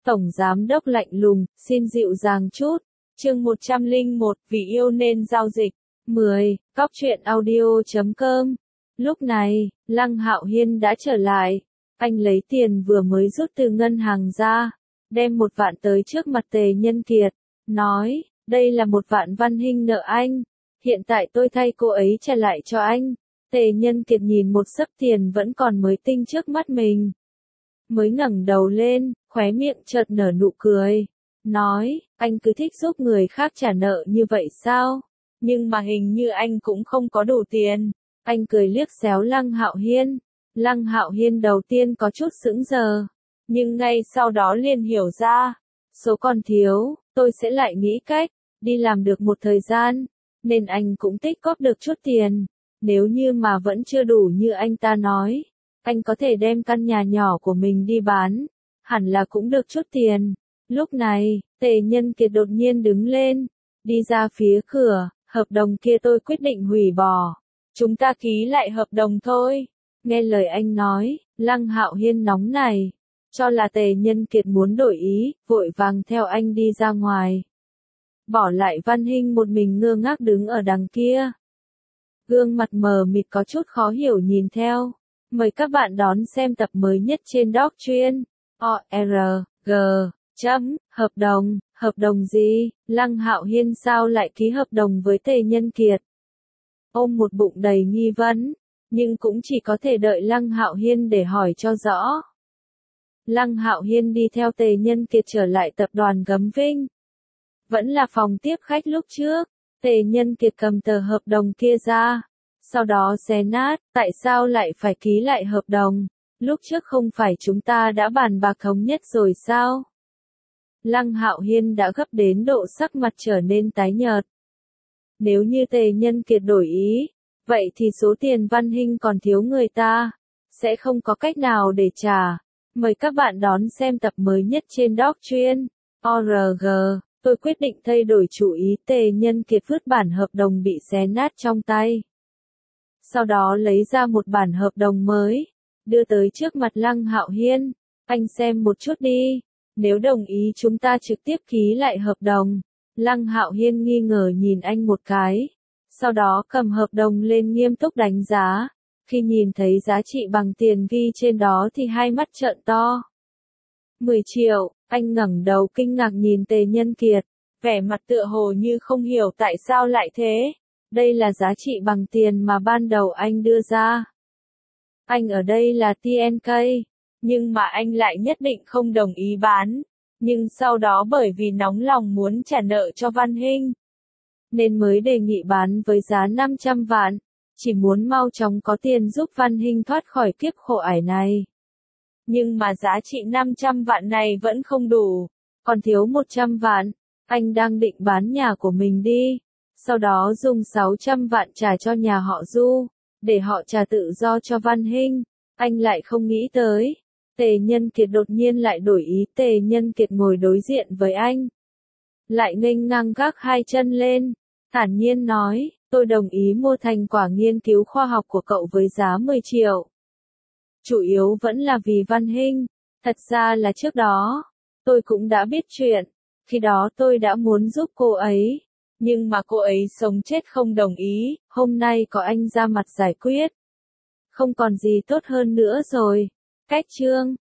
Tổng giám đốc lạnh lùng, xin dịu dàng chút. Chương 101, vì yêu nên giao dịch. 10. Cóc truyện audio.com. Lúc này, Lăng Hạo Hiên đã trở lại. Anh lấy tiền vừa mới rút từ ngân hàng ra, đem 1 vạn tới trước mặt Tề Nhân Kiệt, nói, đây là 1 vạn Văn Hinh nợ anh, hiện tại tôi thay cô ấy trả lại cho anh. Tề Nhân Kiệt nhìn một xấp tiền vẫn còn mới tinh trước mắt mình, mới ngẩng đầu lên, khóe miệng chợt nở nụ cười, nói, anh cứ thích giúp người khác trả nợ như vậy sao? Nhưng mà hình như anh cũng không có đủ tiền. Anh cười liếc xéo Lăng Hạo Hiên. Lăng Hạo Hiên đầu tiên có chút sững sờ, nhưng ngay sau đó liền hiểu ra, số còn thiếu, tôi sẽ lại nghĩ cách, đi làm được một thời gian, nên anh cũng tích góp được chút tiền, nếu như mà vẫn chưa đủ như anh ta nói, anh có thể đem căn nhà nhỏ của mình đi bán, hẳn là cũng được chút tiền. Lúc này, Tề Nhân Kiệt đột nhiên đứng lên, đi ra phía cửa, hợp đồng kia tôi quyết định hủy bỏ, chúng ta ký lại hợp đồng thôi. Nghe lời anh nói, Lăng Hạo Hiên nóng này, cho là Tề Nhân Kiệt muốn đổi ý, vội vàng theo anh đi ra ngoài. Bỏ lại Văn Hinh một mình ngơ ngác đứng ở đằng kia. Gương mặt mờ mịt có chút khó hiểu nhìn theo. Mời các bạn đón xem tập mới nhất trên Doc Chuyên. ORG. Hợp đồng gì? Lăng Hạo Hiên sao lại ký hợp đồng với Tề Nhân Kiệt? Ôm một bụng đầy nghi vấn, nhưng cũng chỉ có thể đợi Lăng Hạo Hiên để hỏi cho rõ. Lăng Hạo Hiên đi theo Tề Nhân Kiệt trở lại tập đoàn Gấm Vinh. Vẫn là phòng tiếp khách lúc trước, Tề Nhân Kiệt cầm tờ hợp đồng kia ra, sau đó xé nát, tại sao lại phải ký lại hợp đồng? Lúc trước không phải chúng ta đã bàn bạc thống nhất rồi sao? Lăng Hạo Hiên đã gấp đến độ sắc mặt trở nên tái nhợt. Nếu như Tề Nhân Kiệt đổi ý, vậy thì số tiền Văn Hinh còn thiếu người ta, sẽ không có cách nào để trả. Mời các bạn đón xem tập mới nhất trên Doc Chuyên. ORG. Tôi quyết định thay đổi chủ ý. Tề Nhân Kiệt vứt bản hợp đồng bị xé nát trong tay. Sau đó lấy ra một bản hợp đồng mới, đưa tới trước mặt Lăng Hạo Hiên. Anh xem một chút đi, nếu đồng ý chúng ta trực tiếp ký lại hợp đồng. Lăng Hạo Hiên nghi ngờ nhìn anh một cái, sau đó cầm hợp đồng lên nghiêm túc đánh giá. Khi nhìn thấy giá trị bằng tiền ghi trên đó thì hai mắt trợn to. 10 triệu, anh ngẩng đầu kinh ngạc nhìn Tề Nhân Kiệt, vẻ mặt tựa hồ như không hiểu tại sao lại thế. Đây là giá trị bằng tiền mà ban đầu anh đưa ra. Anh ở đây là TNK, nhưng mà anh lại nhất định không đồng ý bán. Nhưng sau đó bởi vì nóng lòng muốn trả nợ cho Văn Hinh, nên mới đề nghị bán với giá 500 vạn, chỉ muốn mau chóng có tiền giúp Văn Hinh thoát khỏi kiếp khổ ải này. Nhưng mà giá trị 500 vạn này vẫn không đủ, còn thiếu 100 vạn, anh đang định bán nhà của mình đi, sau đó dùng 600 vạn trả cho nhà họ Du, để họ trả tự do cho Văn Hinh. Anh lại không nghĩ tới, Tề Nhân Kiệt đột nhiên lại đổi ý. Tề Nhân Kiệt ngồi đối diện với anh, lại nghênh ngang gác hai chân lên, thản nhiên nói, tôi đồng ý mua thành quả nghiên cứu khoa học của cậu với giá 10 triệu. Chủ yếu vẫn là vì Văn Hinh, thật ra là trước đó, tôi cũng đã biết chuyện, khi đó tôi đã muốn giúp cô ấy, nhưng mà cô ấy sống chết không đồng ý, hôm nay có anh ra mặt giải quyết. Không còn gì tốt hơn nữa rồi. Cách chương